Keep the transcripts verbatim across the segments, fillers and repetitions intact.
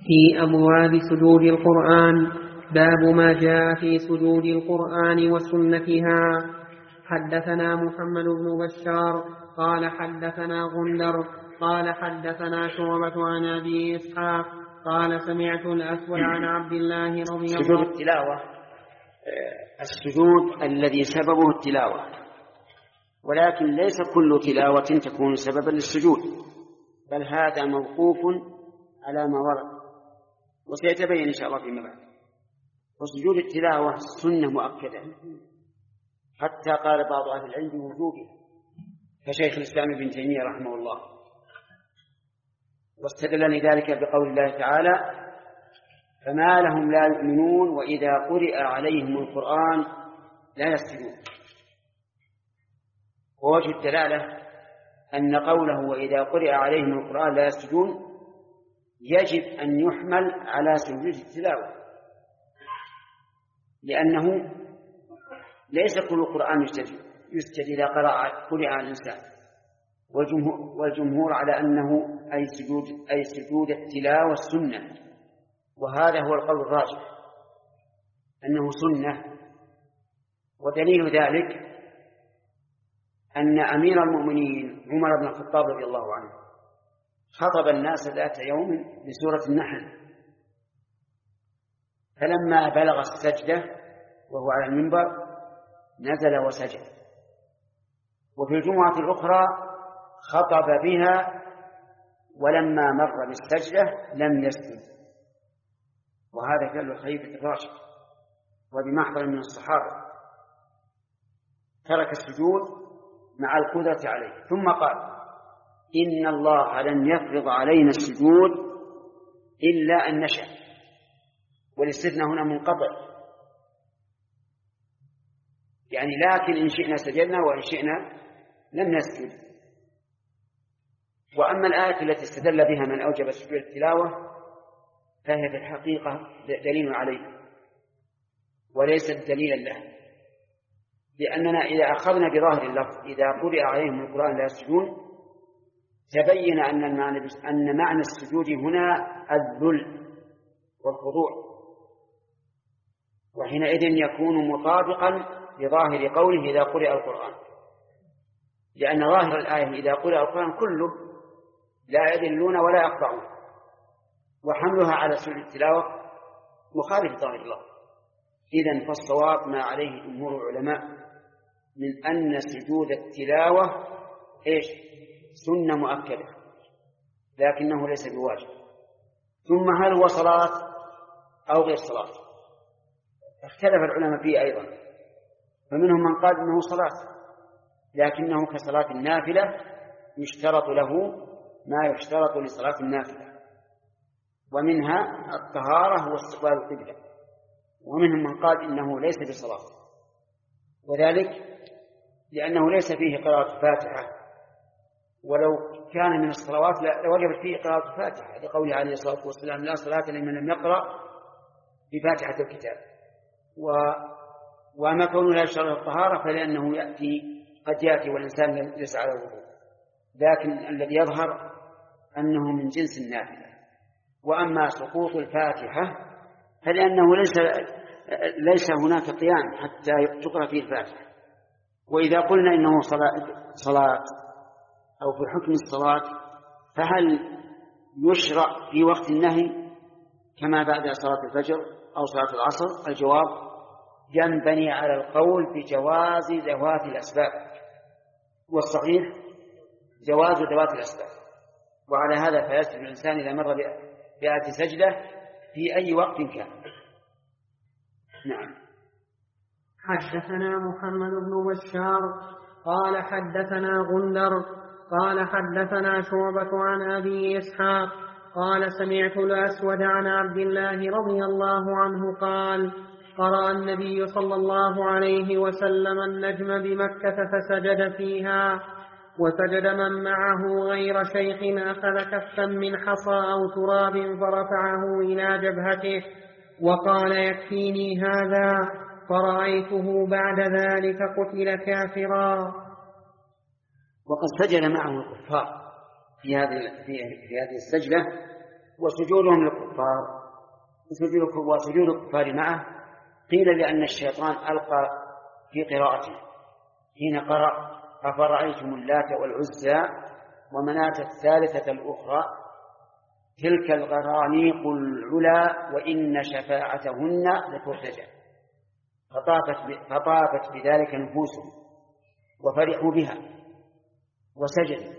في أبواب سجود القرآن. باب ما جاء في سجود القرآن وسنتها. حدثنا محمد بن بشار قال حدثنا غندر قال حدثنا شعبة عن أبي إسحاق قال سمعت الأسود عن عبد الله رضي الله عنه. سجود التلاوة السجود الذي سببه التلاوة، ولكن ليس كل تلاوة تكون سببا للسجود، بل هذا موقوف على ما ورد، وسيتبين إن شاء الله فيما بعد. وسجود التلاوة سنة مؤكدة، حتى قال بعض أهل العلم بوجوبها كشيخ الإسلام ابن تيمية رحمه الله، واستدل لذلك بقول الله تعالى: فما لهم لا يؤمنون وإذا قرئ عليهم القرآن لا يسجدون. ووجه الدلالة أن قوله وإذا قرئ عليهم القرآن لا يسجدون يجب أن يحمل على سجود التلاوة، لأنه ليس كل القرآن يسجد إذا قرئ على الإنسان، والجمهور على أنه أي سجود, أي سجود التلاوة السنة، وهذا هو القول الراجح أنه سنة. ودليل ذلك أن أمير المؤمنين عمر بن الخطاب رضي الله عنه خطب الناس ذات يوم بسورة النحل، فلما بلغ السجدة وهو على المنبر نزل وسجد. وفي الجمعة الأخرى خطب بها ولما مر بالسجدة لم يسجد، وهذا فعل الخليفة الراشد وبمحضر من الصحابة، ترك السجود مع القدرة عليه، ثم قال: إن الله لن يفرض علينا السجود إلا أن نشاء، والاستثناء هنا منقطع، يعني لكن إن شئنا سجدنا وإن شئنا لم نسجد. وأما الآية التي استدل بها من أوجب سجود التلاوة فهي في الحقيقة دليل عليه وليست دليلا له، لأننا إذا أخذنا بظاهر اللفظ إذا قرئ عليهم القرآن لا يسجدون تبين أن المعنى أن معنى السجود هنا الذل والخضوع، وحينئذ يكون مطابقا لظاهر قوله إذا قرئ القرآن، لأن ظاهر الآية إذا قرئ القرآن كله لا يذلون ولا يخضعون، وحملها على سجود التلاوة مخالف ظاهر الله. إذن فالصواب ما عليه جمهور العلماء من أن سجود التلاوة إيش؟ سنة مؤكدة، لكنه ليس بواجب. ثم هل هو صلاة أو غير صلاة؟ اختلف العلماء فيه أيضا، فمنهم من قال إنه صلاة لكنه كصلاة النافلة يشترط له ما يشترط لصلاة النافلة، ومنها الطهارة واستقبال القبلة. ومنهم من قال إنه ليس بصلاة، وذلك لأنه ليس فيه قراءة الفاتحة، ولو كان من الصلوات لوجبت فيه قراءة الفاتحة، لقوله عليه الصلاة والسلام: لا صلاة لمن لم يقرأ بفاتحة الكتاب. و... وما كونه لا يشترط الطهارة فلأنه يأتي قد يأتي والإنسان ليس على وضوء، لكن الذي يظهر أنه من جنس النافلة. وأما سقوط الفاتحة فلأنه ليس ليس هناك قيام حتى تقرأ فيه الفاتحة. وإذا قلنا إنه صلاة أو في حكم الصلاة فهل يشرع في وقت النهي كما بعد صلاة الفجر أو صلاة العصر؟ الجواب: ينبني على القول بجواز ذوات الأسباب، والصحيح جواز ذوات الأسباب. وعلى هذا فيسجد الإنسان إذا مر بآية سجدة في أي وقت كان. نعم. حدثنا محمد بن بشار قال حدثنا غندر قال حدثنا شعبة عن أبي إسحاق قال سمعت الأسود عن عبد الله رضي الله عنه قال: قرأ النبي صلى الله عليه وسلم النجم بمكة فسجد فيها، وسجد من معه غير شيخ أخذ كفا من حصى أو تراب فرفعه إلى جبهته وقال: يكفيني هذا، فرأيته بعد ذلك قتل كافرا. وقد سجد معه الكفار في هذه في هذه السجدة، وسجودهم للكفار الكفار وسجود الكفار معه؟ قيل لأن الشيطان ألقى في قراءته حين قرأ أفرأيتم اللات والعزى ومناة الثالثة الأخرى تلك الغرانيق العلا وإن شفاعتهن لترتجى، فطافت, فطافت بذلك نفوسهم وفرحوا بها وسجدوا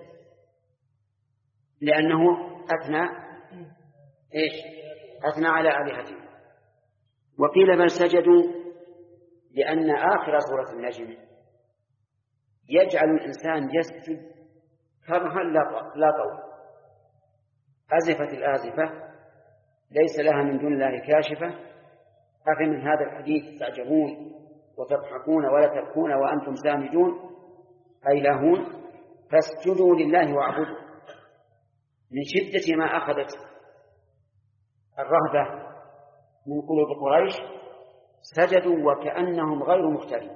لأنه أثنى إيش؟ أثنى على آلهتهم. وقيل بل سجدوا لأن آخر سورة النجم يجعل الإنسان يسجد كرها لا طول. أزفت الآزفة ليس لها من دون الله كاشفة، أفمن هذا الحديث تعجبون وتضحكون ولا تبكون وأنتم سامدون أي لاهون، فاسجدوا لله واعبدوا. من شدة ما أخذت الرهبة من قلوب قريش سجدوا وكأنهم غير مختارين.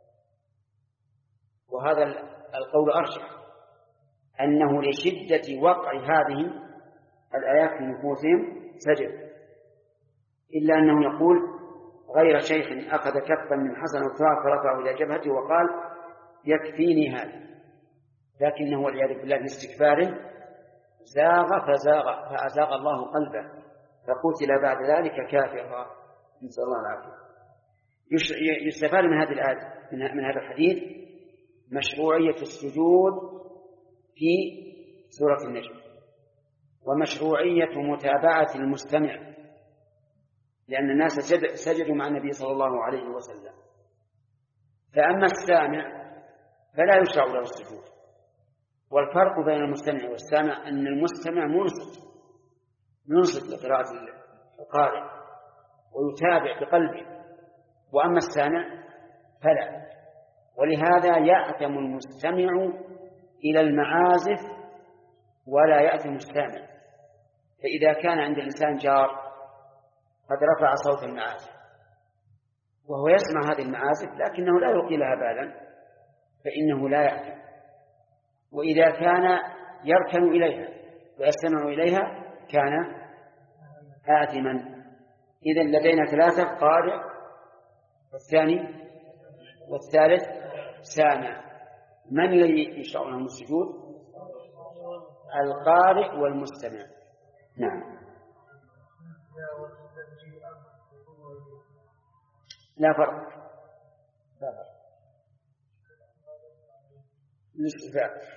وهذا القول أرجح، أنه لشدة وقع هذه الآيات في نفوسهم سجد، إلا أنه يقول غير شيخ أخذ كفا من حسن التراب فرفعه إلى جبهته وقال يكفيني هذا، لكنه والعياذ بالله باستكباره زاغ فزاغ فأزاغ الله قلبه فقتل بعد ذلك كافرا، نسأل الله العافية. يستفاد من هذه الآية من هذا الحديث مشروعية السجود في سورة النجم، ومشروعية متابعة المستمع، لأن الناس سجدوا مع النبي صلى الله عليه وسلم. فأما السامع فلا يشرع له السجود. والفرق بين المستمع والسامع أن المستمع منصت ينصت لقراءة القارئ ويتابع بقلبه، وأما السامع فلا. ولهذا يأتم المستمع إلى المعازف ولا يأتم السامع. فإذا كان عند الإنسان جار قد رفع صوت المعازف وهو يسمع هذه المعازف لكنه لا يلقي لها بالا فإنه لا يأتم. وإذا كان يركن إليها ويستمع إليها كان آثما. إذن لدينا ثلاثة: قارئ والثاني والثالث سامع. من الذي يشرع لهم السجود؟ القارئ والمستمع. نعم. لا فرق لا فرق الاستفاء.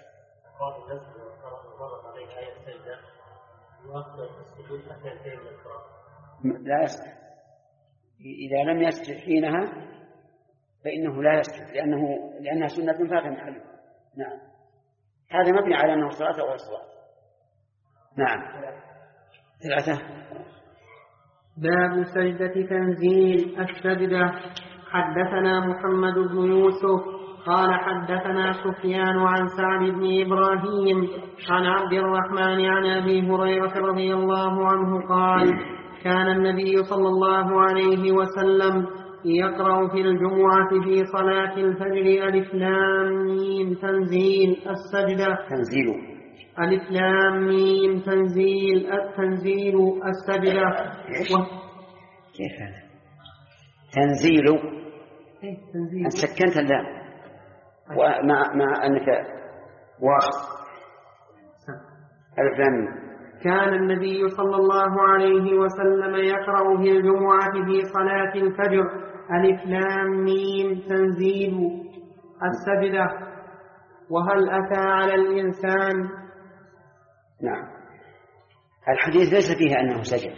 لا يصح. إذا لم يسجد حينها فإنه لا يسجد لأنه لأنها سنة فات محله. نعم. هذا مبني على أنه صلاة أو صلاة. نعم. ثلاثة. باب سجدة تنزيل السجدة. حدثنا محمد بن يوسف قال حدثنا سفيان عن سعد بن إبراهيم عن عبد الرحمن عن أبي هريرة رضي الله عنه قال: كان النبي صلى الله عليه وسلم يقرأ في الجمعة في صلاة الفجر ألف لام ميم تنزيل السجدة. تنزيل ألف لام ميم تنزيل التنزيل السجدة. و... كيف هذا؟ تنزيل إيه تنزيل. أنت سكنت اللام ومع مع أنك واصل ألف لام. كان النبي صلى الله عليه وسلم يقرأ في الجمعة في صلاة الفجر ألف لام ميم تنزيل السجدة. وهل أتى على الإنسان؟ نعم. الحديث ليس فيه أنه سجد،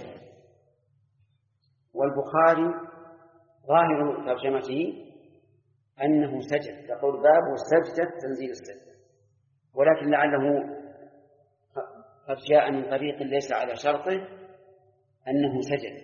والبخاري ظاهر ترجمته أنه سجد، يقول باب سجدة تنزيل السجدة، ولكن لعله قد جاء من طريق ليس على شرطه أنه سجد،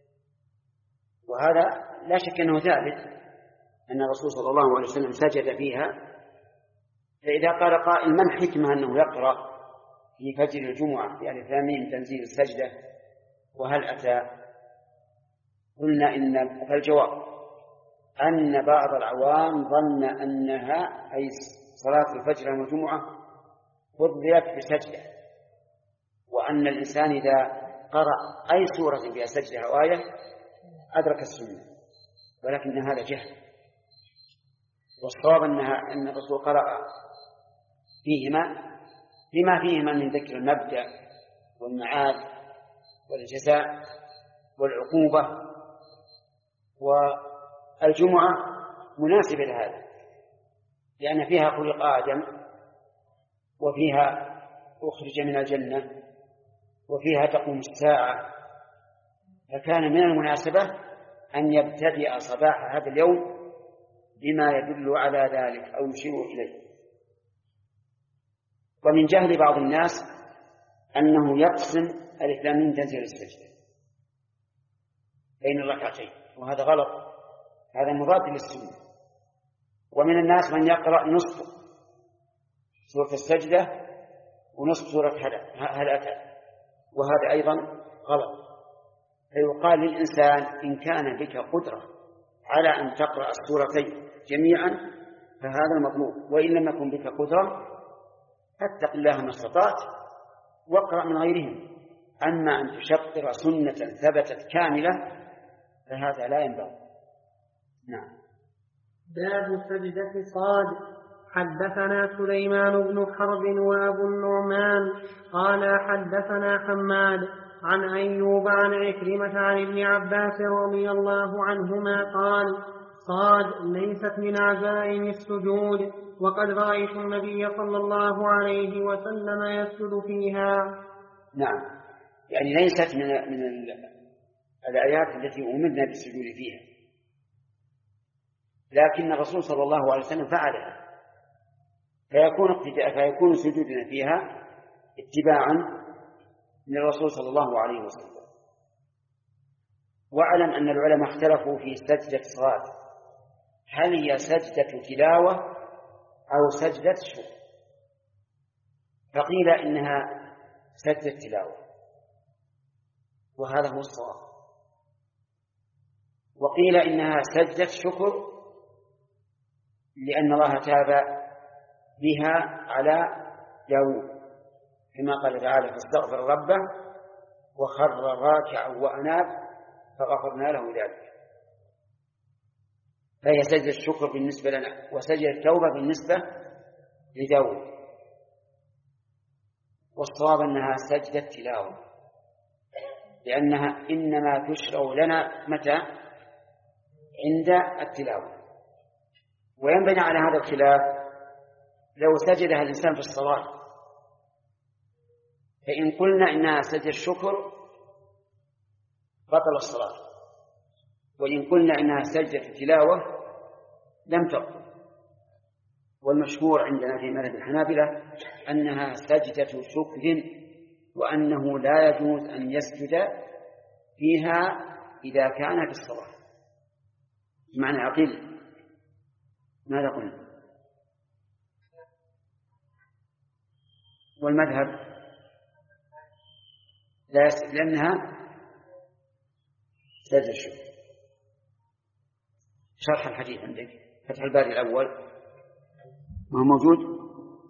وهذا لا شك أنه ثابت أن الرسول صلى الله عليه وسلم سجد فيها. فإذا قال قائل ما الحكمة أنه يقرأ في فجر الجمعة في ألف لام ميم تنزيل السجدة وهل أتى؟ قلنا إن فالجواب أن بعض العوام ظن أنها أي صلاة الفجر يوم الجمعة فضلت بسجدة، وأن الإنسان إذا قرأ أي سورة فيها سجدة أو آية أدرك السنة، ولكن هذا جهل. والصواب أنها أن الرسول قرأ فيهما بما فيهما من ذكر المبدأ والمعاد والجزاء والعقوبة، والجمعة مناسبة لهذا لأن فيها خلق آدم، وفيها أخرج من الجنة، وفيها تقوم الساعة، فكان من المناسبة أن يبتدئ صباح هذا اليوم بما يدل على ذلك أو يشير إليه. ومن جهل بعض الناس أنه يقسم الإف لام ميم تنزيل السجدة بين الركعتين، وهذا غلط، هذا مضاد للسنة. ومن الناس من يقرأ نصف سورة السجدة ونصف سورة هل أتى، وهذا أيضا غلط. فيقال للإنسان إن كان بك قدرة على أن تقرأ السورتين جميعا فهذا المطلوب، وإن لم يكن بك قدرة فاتق الله ما استطعت واقرأ من غيرهم. أما أن تشطر سنة ثبتت كاملة فهذا لا ينبغي. نعم. باب سجدة صاد. حدثنا سليمان بن حرب وأبو النعمان قال حدثنا حماد عن أيوب عن عكرمة عن ابن عباس رضي الله عنهما قال صاد ليست من عزائم السجود، وقد رأيت النبي صلى الله عليه وسلم يسجد فيها. نعم، يعني ليست من من الآيات التي أمرنا بالسجود فيها، لكن الرسول صلى الله عليه وسلم فعلها، فيكون اقتداء فيكون سجودنا فيها اتباعا من الرسول صلى الله عليه وسلم. واعلم أن العلماء اختلفوا في سجدة صاد، هل هي سجدة تلاوة أو سجدة شكر؟ فقيل إنها سجدة تلاوة، وهذا هو الصواب. وقيل إنها سجدة شكر لأن الله تاب بها على داود كما قال تعالى فاستغفر ربه وخر راكعا وأناب فغفرنا له ذلك. فهي سجدة الشكر بالنسبة لنا، وسجدة التوبة بالنسبة لداود. والصواب أنها سجدة تلاوة، لأنها إنما تشرع لنا متى؟ عند التلاوة. وينبني على هذا الخلاف لو سجدها الإنسان في الصلاة، فإن قلنا إنها سجدة الشكر بطل الصلاة، وإن قلنا إنها سجدة التلاوة لم تبطل. والمشهور عندنا في مذهب الحنابلة أنها سجدة شكر، وأنه لا يجوز أن يسجد فيها إذا كان في الصلاة. معنى عقيل ماذا قلنا؟ والمذهب لا يسجد لأنها سجدة الشكر. شرح الحديث عندك فتح الباري الأول ما هو موجود.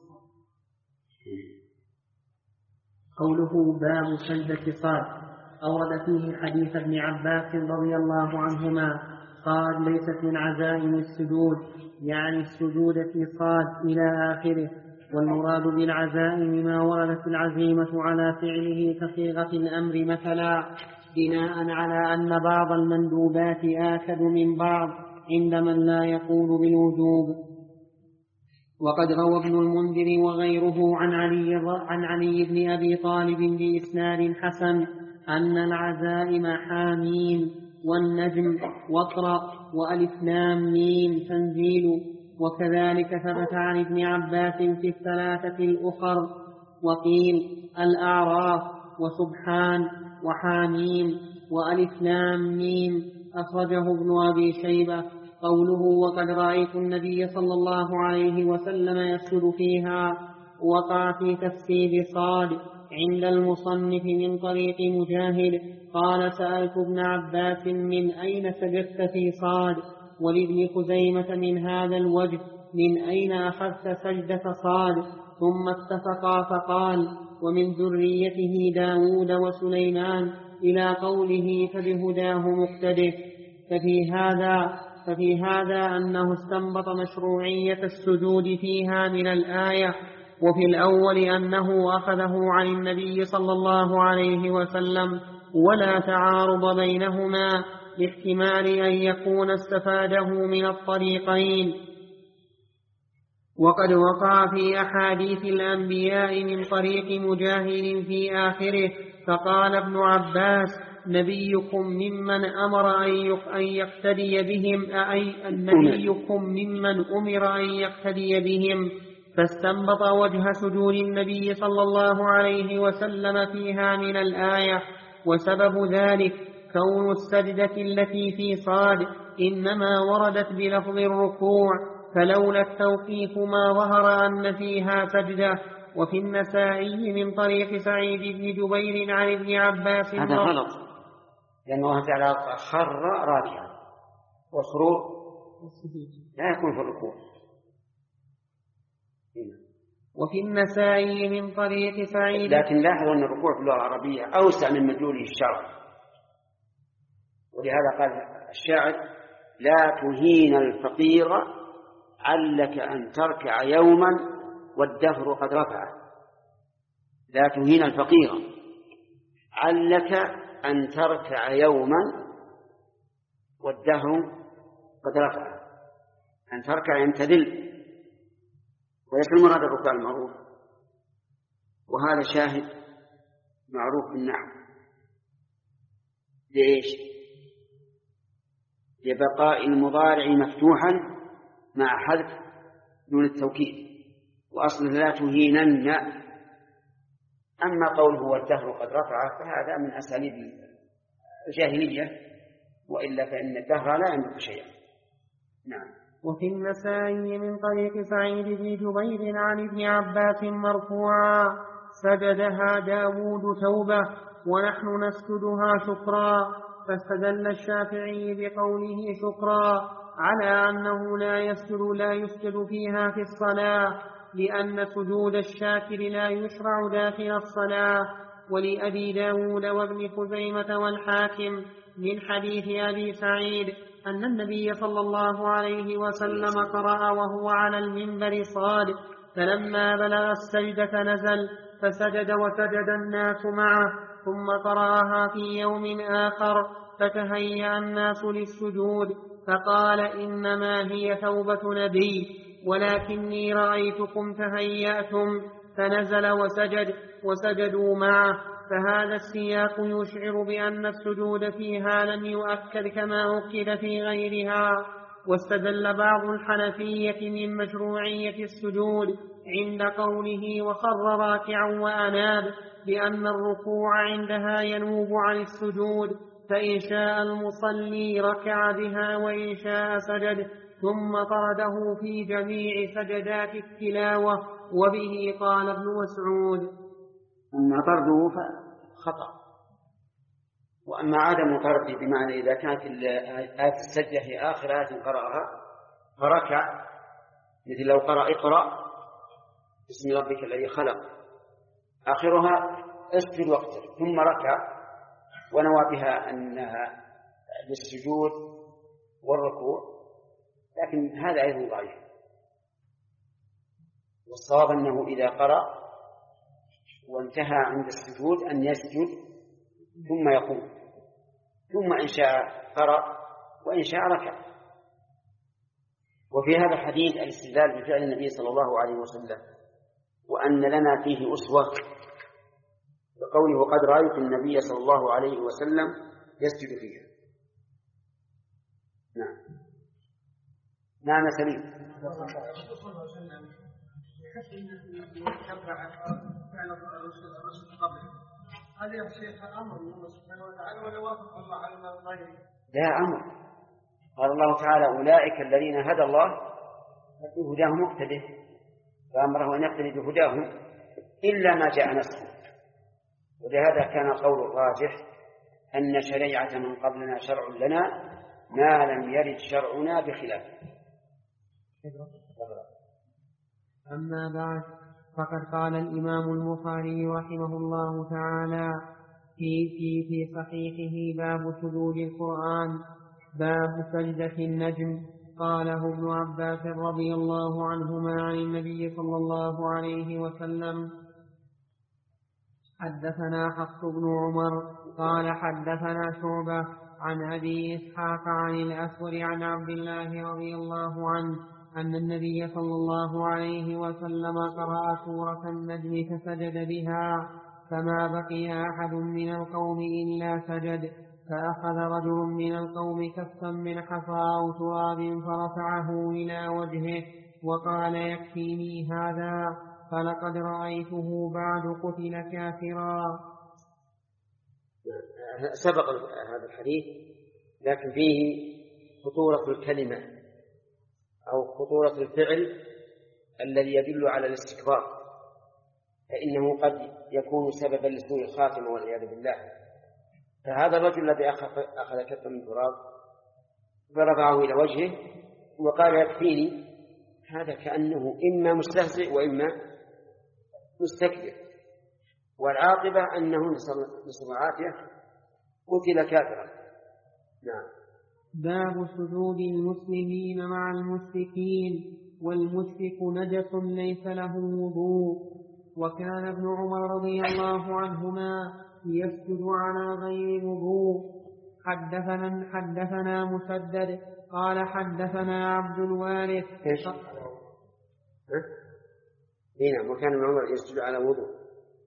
قوله باب سجدة صاد أورد فيه حديث ابن عباس رضي الله عنهما قال ليست من عزائم السجود، يعني السجود في صاد إلى آخره. والمراد بالعزائم ما وردت العزيمة على فعله كصيغة الأمر مثلا، بناء على أن بعض المندوبات آكد من بعض عند من لا يقول بالوجوب. وقد روى ابن المنذر وغيره عن علي, عن علي بن أبي طالب بإسناد حسن أن العزائم حاميم والنجم واقرأ وألف لام ميم تنزيل. وكذلك ثبت عن ابن عباس في الثلاثة الأخر. وقيل الأعراف وسبحان وحاميم وألف لام ميم. أخرجه ابن أبي شيبة. قوله وقد رأيت النبي صلى الله عليه وسلم يسجد فيها وقع في تفسير صاد عند المصنف من طريق مجاهد قال سألت ابن عباس من أين سجدت في صاد؟ ولابن خزيمة من هذا الوجه من أين أخذت سجدة صاد؟ ثم اتفقا فقال ومن ذريته داود وسليمان إلى قوله فبهداه مقتده. ففي هذا ففي هذا أنه استنبط مشروعية السجود فيها من الآية، وفي الأول أنه أخذه عن النبي صلى الله عليه وسلم، ولا تعارض بينهما لاحتمال أن يكون استفاده من الطريقين. وقد وقع في أحاديث الأنبياء من طريق مجاهد في آخره، فقال ابن عباس: نبيكم ممن أمر أن يقتدي بهم أي نبيكم ممن أمر أن يقتدي بهم. فاستنبط وجه سجود النبي صلى الله عليه وسلم فيها من الآية، وسبب ذلك كون السجدة التي في صاد إنما وردت بلفظ الركوع، فلولا التوقيف ما ظهر أن فيها سجدة. وفي النسائي من طريق سعيد بن جبير عن ابن عباس. هذا غلط، لأن الله تعالى خر راكعا، والخروج لا يكون في الركوع. وفي النسائي من طريق سعيد. لكن لاحظوا أن الركوع في اللغة العربية أوسع من مدلوله الشرعي، ولهذا قال الشاعر: لا تهين الفقير علك أن تركع يوما والدهر قد رفعه. لا تهين الفقير علك أن تركع يوما والدهر قد رفعه. أن تركع ينتذل، وليس المراد الركوع المعروف، وهذا شاهد معروف بالنحو. ليش؟ لبقاء المضارع مفتوحا مع حذف دون التوكيد، وأصله لا تهينن. أما قوله والدهر قد رفعه فهذا من أساليب الجاهلية، وإلا فإن الدهر لا يملك شيئا. نعم. وفي النسائي من طريق سعيد بن جبير عن ابن عباس مرفوعا: سجدها داود توبة ونحن نسجدها شكرا. فاستدل الشافعي بقوله شكرا على أنه لا يسجد لا يسجد فيها في الصلاة، لأن سجود الشاكر لا يشرع داخل الصلاة. ولأبي داود وابن خزيمة والحاكم من حديث أبي سعيد أن النبي صلى الله عليه وسلم قرأ وهو على المنبر صاد: فلما بلغ السجدة نزل فسجد وسجد الناس معه، ثم قرأها في يوم آخر فتهيأ الناس للسجود، فقال: إنما هي توبة نبي، ولكني رأيتكم تهيأتم، فنزل وسجد وسجدوا معه. فهذا السياق يشعر بأن السجود فيها لم يؤكد كما أكد في غيرها. واستدل بعض الحنفية من مشروعية السجود عند قوله وخر راكعا وأناب بأن الركوع عندها ينوب عن السجود، فإن شاء المصلي ركع بها وإن شاء سجد، ثم طرده في جميع سجدات التلاوة. وبه قال ابن مسعود: أما طرده فخطأ، وأما عدم طرده بمعنى إذا كانت آية السجدة في آخر آية قرأها فركع، مثل لو قرأ اقرأ بسم ربك الذي خلق، آخرها اسجد واقترب، ثم ركع ونوى بها أنها للسجود والركوع، لكن هذا أيضا ضعيف. والصواب أنه إذا قرأ وانتهى عند السجود أن يسجد ثم يقوم، ثم إن شاء قرأ وإن شاء ركع. وفي هذا الحديث الاستدلال بفعل النبي صلى الله عليه وسلم، وأن لنا فيه أسوة، بقوله قد رأيت النبي صلى الله عليه وسلم يسجد فيها. نعم. نعم سليم. هل يا شيخ أمر من الله سبحانه وتعالى ولا وافق الله على غيره؟ لا أمر. قال الله تعالى: أولئك الذين هدى الله بهداهم مقتده، فأمره أن يقتدي بهداهم إلا ما جاء نسخه. ولهذا كان قول الراجح أن شريعة من قبلنا شرع لنا ما لم يرد شرعنا بخلافه. أما بعد، فقد قال الإمام البخاري رحمه الله تعالى في في في صحيحه باب سجود القرآن باب سجدة النجم. قاله ابن عباس رضي الله عنهما عن النبي صلى الله عليه وسلم. حدثنا حفص بن عمر قال حدثنا شعبة عن أبي إسحاق عن الأسود عن عبد الله رضي الله عنه أن النبي صلى الله عليه وسلم قرأ سورة النجم فسجد بها، فما بقي أحد من القوم إلا سجد، فأخذ رجل من القوم كفا من حصى أو تراب فرفعه إلى وجهه وقال يكفيني هذا، فلقد رأيته بعد قتل كافرا. سبق هذا الحديث لكن فيه خطورة الكلمة أو خطورة الفعل الذي يدل على الاستكبار، فإنه قد يكون سببا لسوء الخاتمة والعياذ بالله. فهذا الرجل الذي أخذ كفا من تراب فرفعه إلى وجهه وقال يكفيني، هذا كأنه إما مستهزئ وإما مستكبر، والعاقبة أنه نسأل العافية قتل كافرا. نعم. باب سجود المسلمين مع المشركين، والمشرك نجس ليس له وضوء. وكان ابن عمر رضي الله عنهما يسجد على غير وضوء. حدثنا حدثنا مسدد قال حدثنا عبد الوارث. هنا وكان ابن عمر يسجد على وضوء.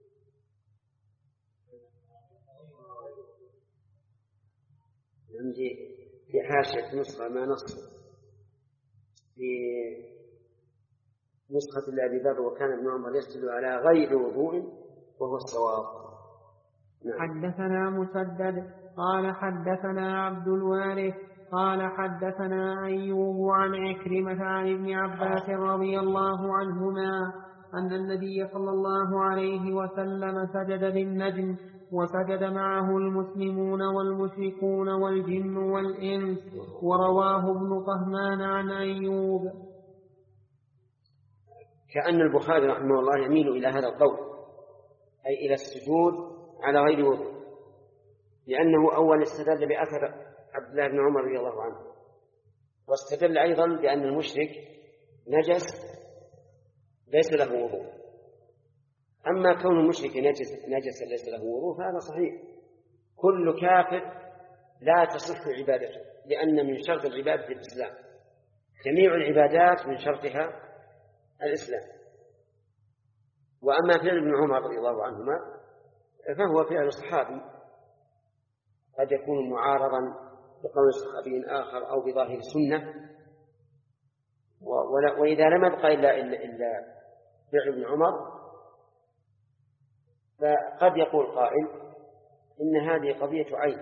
نمجي في حاشية نسخة ما نص في نسخة الأبي ذر وكان ابن عمر يسجد على غير وضوء وهو الصواب. نعم. حدثنا مسدد قال حدثنا عبد الوارث قال حدثنا أيوب عن عكرمة عن ابن عباس رضي الله عنهما أن النبي صلى الله عليه وسلم سجد للنجم، وسجد معه المسلمون والمشركون والجن والإنس. ورواه ابن طهمان عن أيوب. كأن البخاري رحمه الله يميل إلى هذا القول، أي إلى السجود على غير وضوء، لأنه أول استدل بأثر عبد الله بن عمر رضي الله عنه، واستدل أيضا بأن المشرك نجس ليس له وضوء. أما كون المشرك نجس, نجس ليس له وضوء فهذا صحيح، كل كافر لا تصح عبادته، لأن من شرط العبادة الإسلام، جميع العبادات من شرطها الإسلام. وأما فعل ابن عمر رضي الله عنهما فهو فعل صحابي قد يكون معارضا بقول صحابي آخر أو بظاهر السنة، وإذا لم يبقى إلا, إلا, إلا فعل ابن عمر فقد يقول قائل إن هذه قضية عين،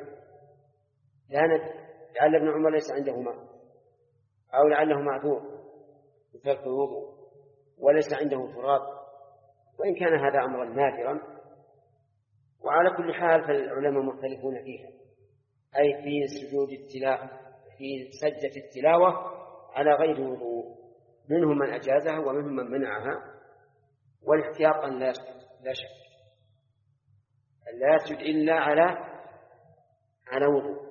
لعل ابن عمر ليس عنده ماء أو لعله معذور بترك الوضوء وليس عنده تراب، وإن كان هذا أمرا نادرا. وعلى كل حال فالعلماء مختلفون فيها، أي في سجود التلاوة في سجدة التلاوة على غير وضوء، منهم من أجازها ومنهم من منعها، والاحتياط أن لا يسجد لا شك لا يسجد إلا على على وضوء.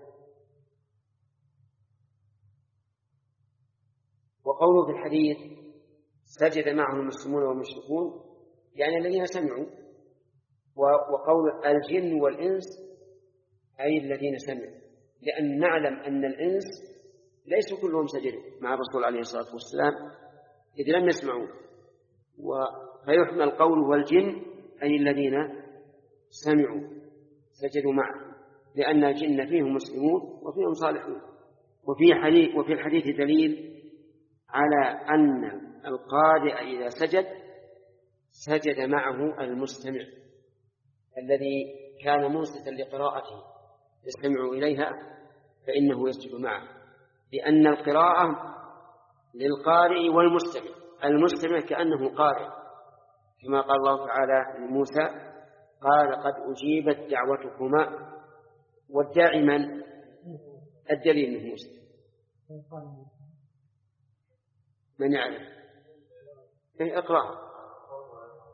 وقوله في الحديث سجد معه المسلمون والمشركون يعني الذين سمعوا، وقول الجن والإنس أي الذين سمعوا، لأن نعلم أن الإنس ليسوا كلهم سجدوا مع الرسول عليه الصلاة والسلام إذ لم يسمعوا، فيحمل القول والجن أي الذين سمعوا سجدوا معه، لأن الجن فيهم مسلمون وفيهم صالحون. وفي حديث وفي الحديث دليل على أن القارئ إذا سجد سجد معه المستمع الذي كان منصتا لقراءته يستمع إليها، فإنه يسجد معه، لأن القراءة للقارئ والمستمع، المستمع كأنه قارئ، كما قال الله تعالى لموسى قال قد أجيبت دعوتكما، والداعي من؟ الدليل من موسى، من يعلم؟ اقرأ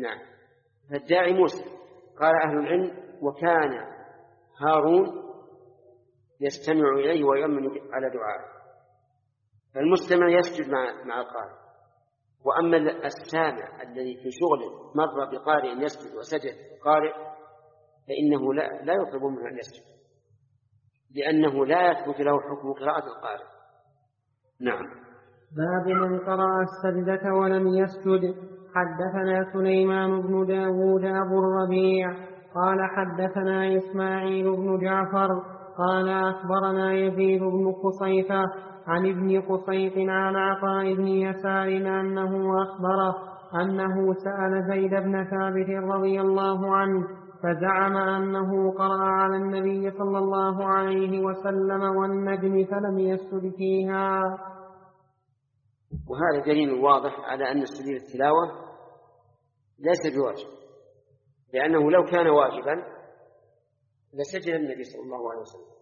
نعم. فالداعي موسى. قال أهل العلم: وكان هارون يستمع إليه ويؤمن على دعائه. فالمستمع يسجد مع مع القارئ. وأما السامع الذي في شغله مر بقارئ يسجد وسجد القارئ فإنه لا, لا يطلب منه أن يسجد، لأنه لا يثبت له حكم قراءة القارئ. نعم. باب من قرأ السجدة ولم يسجد. حدثنا سليمان بن داود أبو الربيع قال حدثنا إسماعيل بن جعفر قال أخبرنا يزيد بن قصيفة عن ابن قصيط عن عطاء بن يسار أنه أخبره أنه سأل زيد بن ثابت رضي الله عنه فزعم أنه قرأ على النبي صلى الله عليه وسلم والنجم فلم يسجد فيها. وهذا دليل واضح على أن سبيل التلاوة ليس بواجب، لأنه لو كان واجبا لسجد النبي صلى الله عليه وسلم.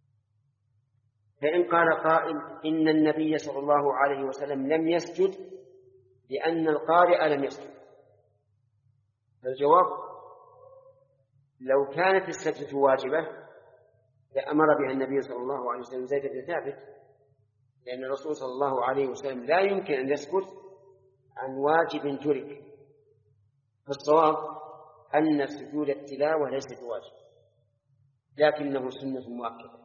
فإن قال قائل إن النبي صلى الله عليه وسلم لم يسجد لأن القارئ لم يسجد، فالجواب: لو كانت السجدة واجبة لأمر بها النبي صلى الله عليه وسلم زيد بن ثابت، لأن الرسول صلى الله عليه وسلم لا يمكن أن يسكت عن واجب ترك. فالصواب أن سجود التلاوة ليس بواجب، لكنه سنة مؤكدة.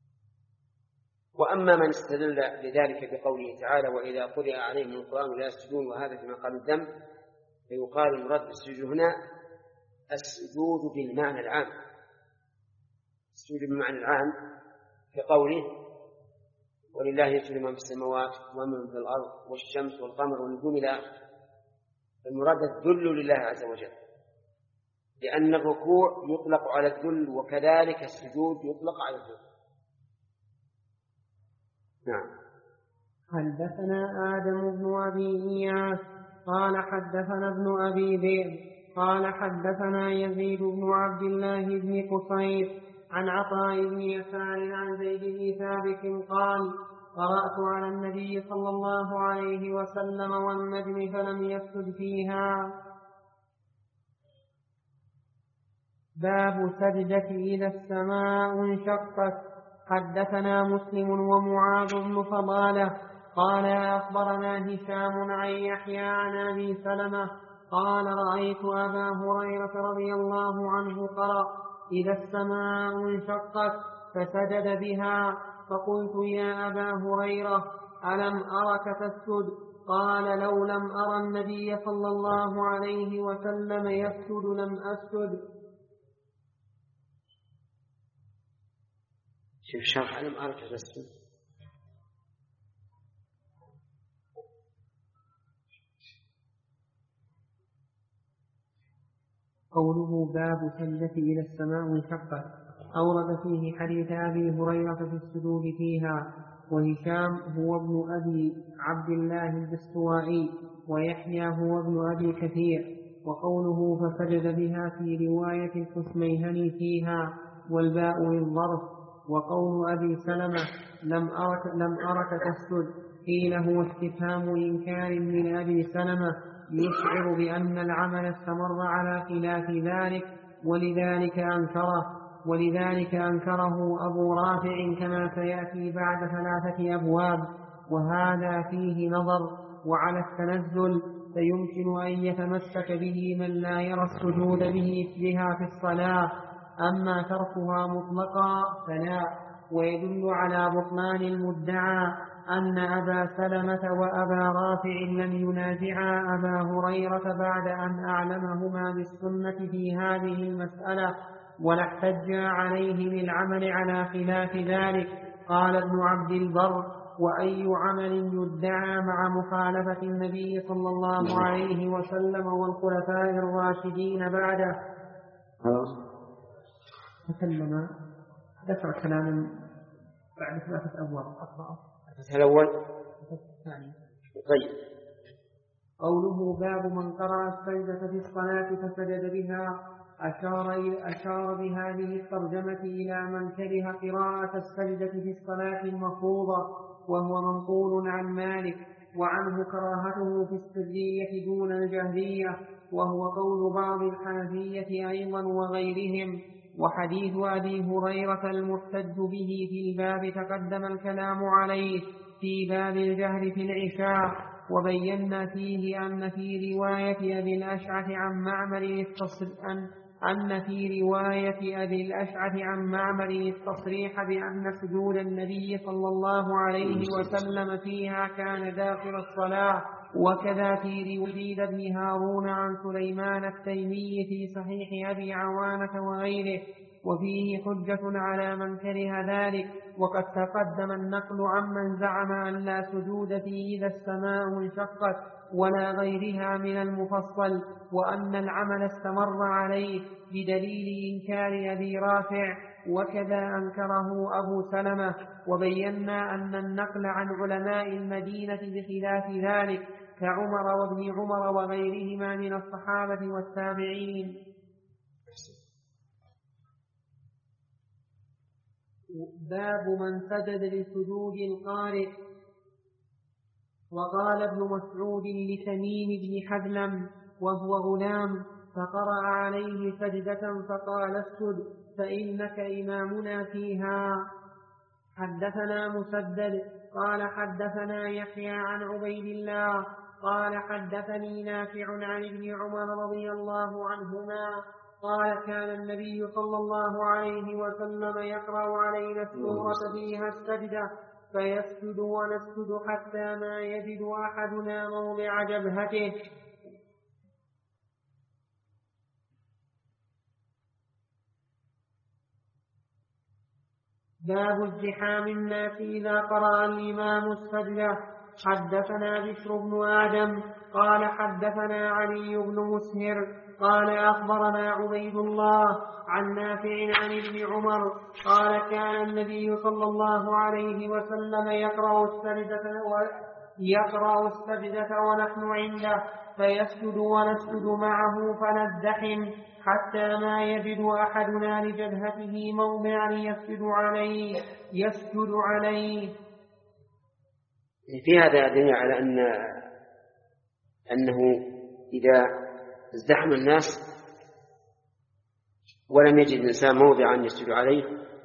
وأما من استدل لذلك بقوله تعالى: وإذا قرئ عليهم القرآن لا يسجدون، وهذا في مقام الذم، فيقال المراد بالسجود هنا السجود بالمعنى العام، السجود بالمعنى العام كقوله: ولله يسجد من في السماوات ومن في الأرض والشمس والقمر والنجوم إلى آخره. المراد الذل لله عز وجل، لأن الركوع يطلق على الذل وكذلك السجود يطلق على الذل. نعم. حدثنا آدم بن أبي إياس قال حدثنا ابن أبي ذئب قال حدثنا يزيد بن عبد الله بن قصير عن عطاء بن يسار عن زيد بن ثابت قال: قرأت على النبي صلى الله عليه وسلم والنجم فلم يسجد فيها. باب سجدة إذا السماء انشقت. حدثنا مسلم ومعاذ بن فضالة قال أخبرنا هشام عن يحيى عن أبي سلمة قال: رأيت أبا هريرة رضي الله عنه قرأ: إذا السماء انشقت فسجد بها، فقلت: يا أبا هريرة ألم أرك تسجد؟ قال: لو لم أرى النبي صلى الله عليه وسلم يسجد لم أسجد. شوف شرح ألم أرك تسجد. قوله باب سجدة إلى السماء انشقت أورد فيه حديث أبي هريرة في السجود فيها. وهشام هو ابن أبي عبد الله الدستوائي، ويحيى هو ابن أبي كثير. وقوله فسجد بها في رواية الحسميهني فيها والباء للظرف. وقول أبي سلمة لم أرك, لم أرك تسجد قيل هو استفهام إنكار من أبي سلمة يشعر بأن العمل استمر على خلاف ذلك، ولذلك أنكره ولذلك أنكره أبو رافع كما سيأتي بعد ثلاثة أبواب. وهذا فيه نظر. وعلى التنزل فيمكن أن يتمسك به من لا يرى السجود به بها في الصلاة، أما تركها مطلقا فلا. ويدل على بطلان المدعى أن أبا سلمة وأبا رافع لم ينازعا أبا هريرة بعد أن أعلمهما بالسنة في هذه المسألة، ولا احتجا عليه بالعمل على خلاف ذلك. قال ابن عبد البر: وأي عمل يدعى مع مخالفة النبي صلى الله عليه وسلم والخلفاء الراشدين بعده. تكلم ذكر كلاما بعد ثلاثة أبواب أقرأه. الأول الثاني. طيب. قوله باب من قرأ السجدة في الصلاة فسجد بها، أشار, أشار بهذه الترجمة إلى من كره قراءة السجدة في الصلاة المفروضة، وهو منقول عن مالك، وعنه كراهته في السرية دون الجهرية، وهو قول بعض الحنفية أيضا وغيرهم. وحديث أبي هريرة المحتج به في الباب تقدم الكلام عليه في باب الجهر في العشاء، وبينا فيه أن في رواية أبي الأشعث عن معمر أن أن في رواية أبي الأشعث عن معمر التصريح بأن سجود النبي صلى الله عليه وسلم فيها كان داخل الصلاة. وكذا في رواية ابن هارون عن سليمان التيمي في صحيح أبي عوانة وغيره، وفيه حجة على من كره ذلك. وقد تقدم النقل عمن زعم أن لا سجود فيه إذا السماء انشقت ولا غيرها من المفصل، وأن العمل استمر عليه بدليل إنكار أبي رافع، وكذا أنكره أبو سلمة. وبينا أن النقل عن علماء المدينة بخلاف ذلك كعمر وابن عمر وغيرهما من الصحابة والتابعين. باب من سجد لسجود القارئ. وقال ابن مسعود لتميم بن حزلم وهو غلام فقرأ عليه سجدة فقال اسجد فإنك إمامنا فيها. حدثنا مسدد قال حدثنا يحيى عن عبيد الله قال حدثني نافع عن ابن عمر رضي الله عنهما قال كان النبي صلى الله عليه وسلم يقرأ علينا السورة فيها السجدة فيسجد ونسجد حتى ما يجد أحدنا موضع جبهته. باب ازدحام الناس إذا قرأ الإمام السجدة. حدثنا بشر بن آدم قال حدثنا علي بن مسهر قال أخبرنا عبيد الله عن نافع عن ابن عمر قال كان النبي صلى الله عليه وسلم يقرأ السجدة يقرأ السجدة ونحن عنده فيسجد ونسجد معه فنزدحم حتى ما يجد أحدنا لجبهته موضعا يسجد عليه يسجد عليه. في هذا دليل على أن أنه إذا ازدحم الناس ولم يجد الإنسان موضعا يسجد عليه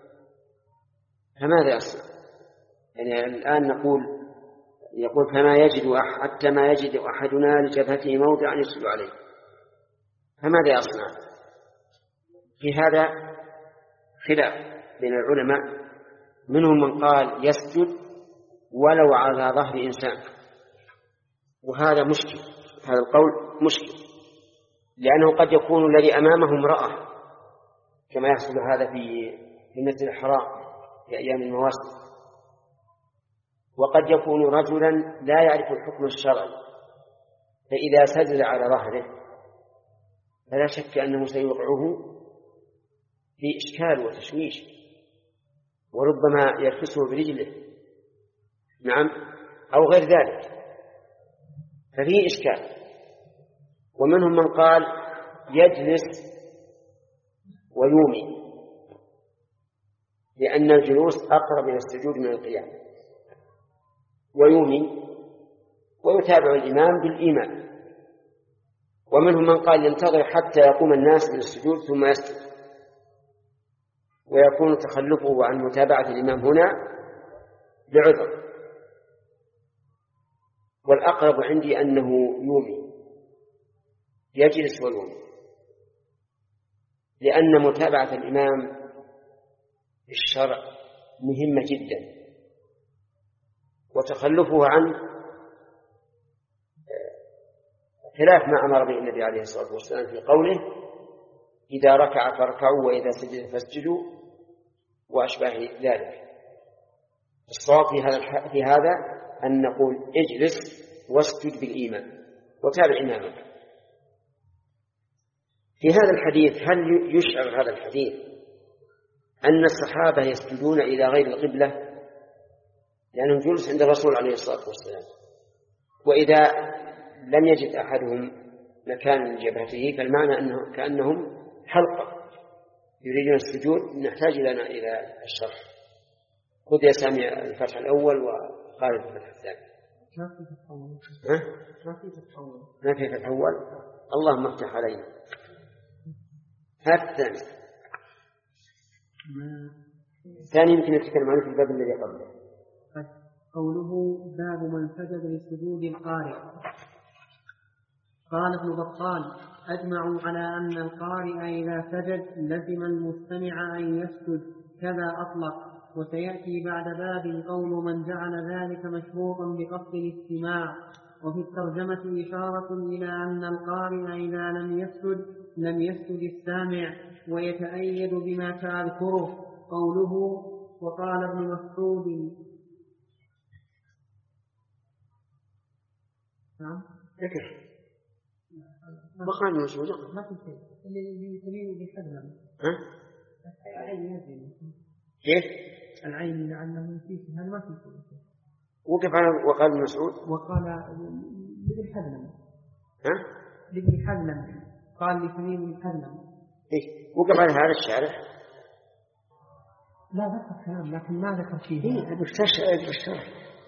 فماذا يصنع؟ يعني الآن نقول يقول فما يجد أحد حتى ما يجد أحدنا لجبهته موضعا يسجد عليه، فماذا يصنع؟ في هذا خلاف بين العلماء، منهم من قال يسجد ولو على ظهر إنسان، وهذا مشكل، هذا القول مشكل، لأنه قد يكون الذي أمامه امرأة كما يحصل هذا في في المسجد الحرام في أيام المواسم، وقد يكون رجلا لا يعرف الحكم الشرعي، فإذا سجد على ظهره فلا شك أنه سيوقعه في إشكال وتشويش، وربما يركسه برجله، نعم، أو غير ذلك، ففيه إشكال. ومنهم من قال يجلس ويومي، لأن الجلوس أقرب إلى السجود من القيام، ويومي ويتابع الإمام بالإيمان. ومنهم من قال ينتظر حتى يقوم الناس من السجود ثم يسجد، ويكون تخلفه عن متابعة الإمام هنا بعذر. والأقرب عندي أنه يومي، يجلس ويومي، لأن متابعة الإمام في الشرع مهمة جدا، وتخلفه عن خلاف ما أمر به النبي عليه الصلاة والسلام في قوله إذا ركع فاركعوا وإذا سجد فاسجدوا وأشباه ذلك. الصواب في هذا في هذا أن نقول اجلس واسجد بالإيمان وتابع إمامك. في هذا الحديث هل يشعر هذا الحديث أن الصحابة يسجدون إلى غير القبلة لأنهم جلوس عند الرسول عليه الصلاة والسلام، وإذا لم يجد أحدهم مكان لجبهته فالمعنى أنه كأنهم حلقة يريدون السجود؟ نحتاج لنا إلى الشرح. خذ يا سامي الفتح الأول وقال الفتح الثاني. ما في تحول. ما في تحول. ما في تحول. اللهم افتح علينا. هذا الثاني. الثاني يمكن نتكلم عنه في الباب الذي قبله. قوله باب من سجد لسجود القارئ. قال ابن بطال أجمعوا على أن القارئ إذا سجد لزم المستمع أن يسجد كذا أطلق. وسيأتي بعد باب قول من جعل ذلك مشروطا بقصد الاستماع. وفي الترجمة إشارة إلى أن القارئ إذا لم يسجد لم يسجد السامع، ويتأيد بما سأذكره قوله وقال ابن مسعود. نعم ذكر مقام مسعود ما في شيء اللي يريد يحذر. ها العين كيف العين لعله فيه هذا ما في شيء. وقف على وقال ابن مسعود وقال لابن حزم. ها لابن حزم قال لتميم بن حزم. ايش وقف على هذا الشارح؟ لا ذكر كلام لكن ما ذكر فيه. ايه بالشرح بالشرح.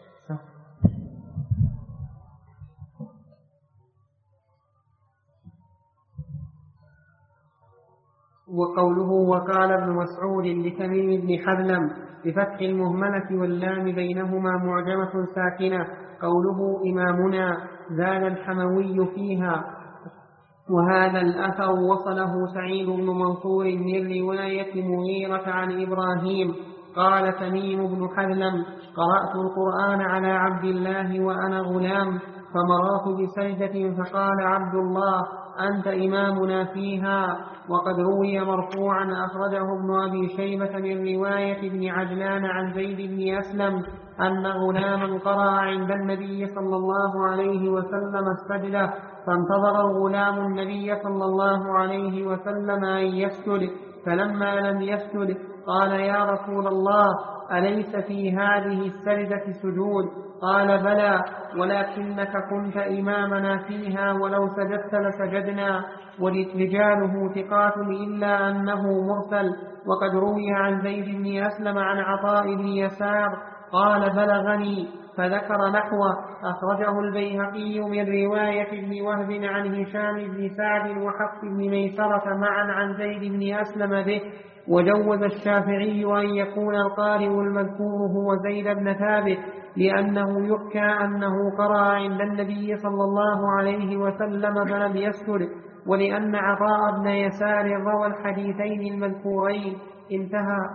وقوله وقال ابن مسعود لتميم بن حزم بفتح المهملة واللام بينهما معجمة ساكنة. قوله إمامنا زاد الحموي فيها. وهذا الأثر وصله سعيد بن منصور من رواية مغيرة عن إبراهيم قال تميم بن حزم قرأت القرآن على عبد الله وأنا غلام فمررت بسجدة فقال عبد الله أنت إمامنا فيها. وقد روي مرفوعا أخرجه ابن أبي شيبة من رواية ابن عجلان عن زيد بن أسلم أن غلاما قرأ عند النبي صلى الله عليه وسلم السجدة فانتظر الغلام النبي صلى الله عليه وسلم أن يسجد فلما لم يسجد قال يا رسول الله أليس في هذه السجدة سجود؟ قال بلى ولكنك كنت إمامنا فيها ولو سجدت لسجدنا. ورجاله ثقات إلا أنه مرسل. وقد روي عن زيد بن أسلم عن عطاء بن يسار قال بلغني فذكر نحوه. أخرجه البيهقي من رواية ابن وهب عن هشام بن سعد وحفص بن ميسرة معا عن زيد بن أسلم به. وجوز الشافعي أن يكون القارئ المذكور هو زيد بن ثابت لأنه يحكى أنه قرأ عند النبي صلى الله عليه وسلم فلم يسجد ولأن عطاء بن يسار روى الحديثين المذكورين. انتهى.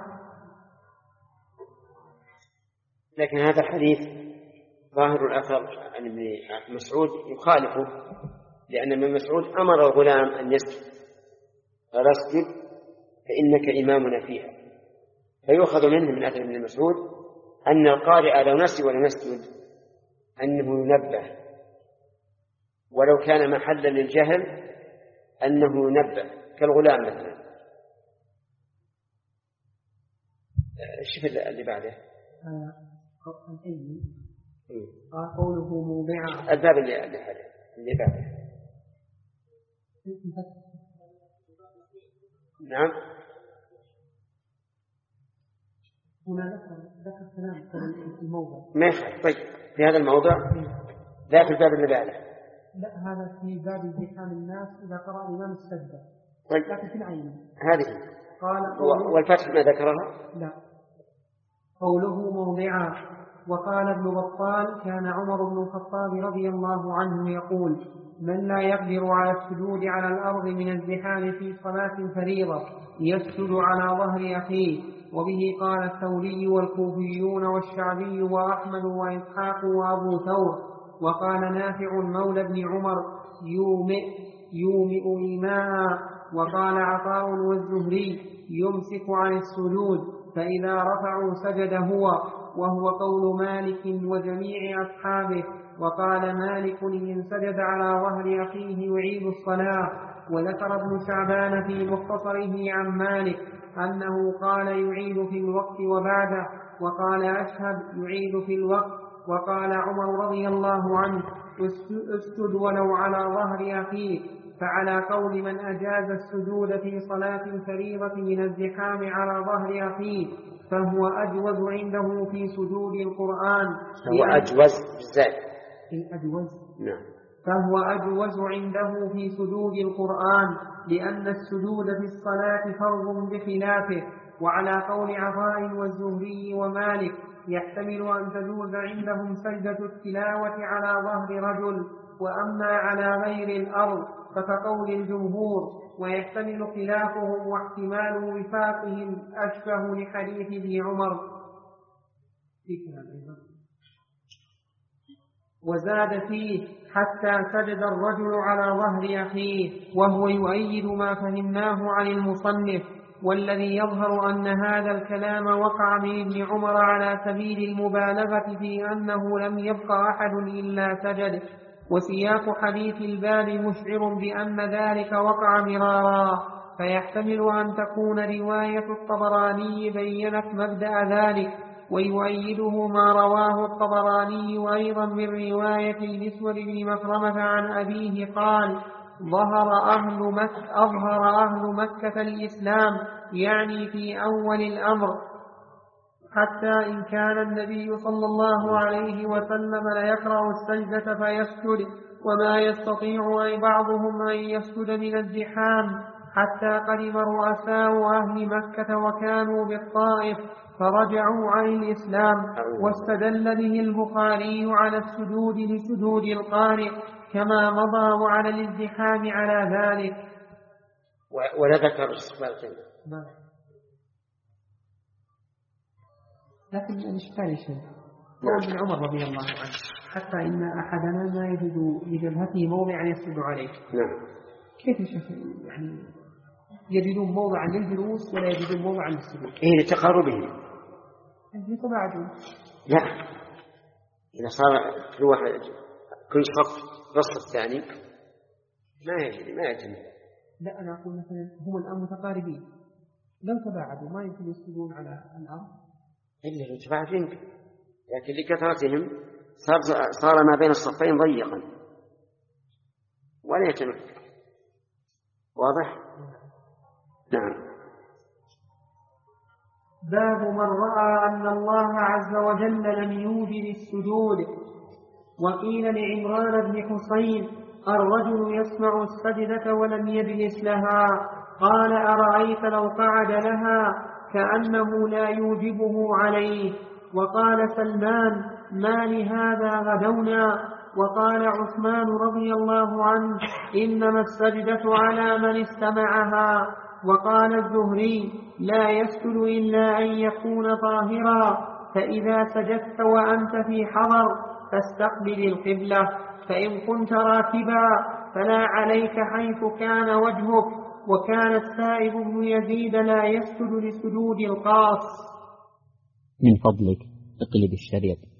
لكن هذا الحديث ظاهر الأثر عن ابن مسعود يخالفه لأن ابن مسعود أمر الغلام أن يسجد قال اسجد فإنك إمامنا فيها. فيؤخذ منه من أثر ابن مسعود أن القارئ لو نسي ولم يسجد أنه ينبه ولو كان محلا للجهل أنه ينبه كالغلام مثلا. شوف اللي بعده آه قوله موضعا الباب اللي اللي بعده. نعم هنا ذكر كلام في الموضع ما يخالف. طيب في هذا الموضع ذاك الباب اللي بعده. لا هذا في باب ازدحام الناس إذا قرأ إمام السجدة. طيب لكن في العين هذه قال والفتح ما ذكرها. لا قوله موضعا. وقال ابن بطال كان عمر بن الخطاب رضي الله عنه يقول من لا يقدر على السجود على الأرض من الزحام في صلاة فريضة يسجد على ظهر أخيه. وبه قال الثوري والكوفيون والشعبي وأحمد وإسحاق وأبو ثور. وقال نافع مولى بن عمر يومئ يومئ إيماء. وقال عطاء والزهري يمسك عن السجود فإذا رفعوا سجد هو وهو قول مالك وجميع أصحابه. وقال مالك إن سجد على ظهر أخيه يعيد الصلاة. وذكر ابن شعبان في مختصره عن مالك أنه قال يعيد في الوقت وبعده. وقال أشهب يعيد في الوقت. وقال عمر رضي الله عنه اسجد ولو على ظهر أخيه. فعلى قول من أجاز السجود في صلاة فريضة من الزحام على ظهر أخيه فهو أجوز عنده في سجود القرآن. هو أجوز بالزاد أجوز نعم. فهو أجوز عنده في سجود القرآن، لأن السجود في الصلاة فرض بخلافه. وعلى قول عطاء والزهري ومالك يحتمل أن تجوز عندهم سجدة التلاوة على ظهر رجل، وأما على غير الأرض فكقول الجمهور، ويحتمل خلافهم واحتمال وفاقهم أشبه لحديث ابن عمر. وزاد فيه حتى سجد الرجل على ظهر أخيه، وهو يؤيد ما فهمناه عن المصنف. والذي يظهر أن هذا الكلام وقع من ابن عمر على سبيل المبالغة في أنه لم يبق أحد إلا سجد. وسياق حديث الباب مشعر بأن ذلك وقع مرارا، فيحتمل أن تكون رواية الطبراني بيّنت مبدأ ذلك. ويؤيده ما رواه الطبراني أيضا من رواية المسور بن مخرمة عن أبيه قال: ظهر أهل مكة أظهر أهل مكة الإسلام، يعني في أول الأمر، حتى إن كان النبي صلى الله عليه وسلم ليقرأ السجدة فيسجد، وما يستطيع أي بعضهم أن يسجد من الزحام، حتى قدم رؤساء أهل مكة وكانوا بالطائف فرجعوا عن الإسلام. واستدل به البخاري على السجود لسجود القارئ كما مضى، وعلى الازدحام على ذلك. ولا ذكر استقبال القبلة. لكن الإشكال شيء قول ابن عمر رضي الله عنه: حتى إن أحدنا ما يجد لجبهته موضعا يسجد عليه. نعم. كيف يشوف يعني يجدون موضعا للجلوس ولا يجدون موضعا للسجود؟ إيه لتقاربهم. يتباعدون. لا، إذا صار كل واحد كل صف نصف الثاني ما يجري ما يجري. لا، أنا أقول مثلا هم الآن متقاربين، لو تباعدوا ما يمكن يسجدون على الأرض. إلا لو تباعدوا يمكن، لكن لكثرتهم صار صار ما بين الصفين ضيقا ولا يتمكن. واضح؟ نعم. باب من رأى أن الله عز وجل لم يوجد السجود. وقيل لعمران بن حسين: الرجل يسمع السجدة ولم يجلس لها، قال: أرأيت لو قعد لها كأنه لا يوجبه عليه. وقال سلمان: ما لهذا غدونا. وقال عثمان رضي الله عنه: إنما السجدة على من استمعها. وقال الزهري: لا يسجد إلا أن يكون طاهرا، فإذا سجدت وأنت في حضر فاستقبل القبلة، فإن كنت راكبا فلا عليك حيث كان وجهك. وكان السائب بن يزيد لا يسجد لسجود القاص. من فضلك اقلب الشريط.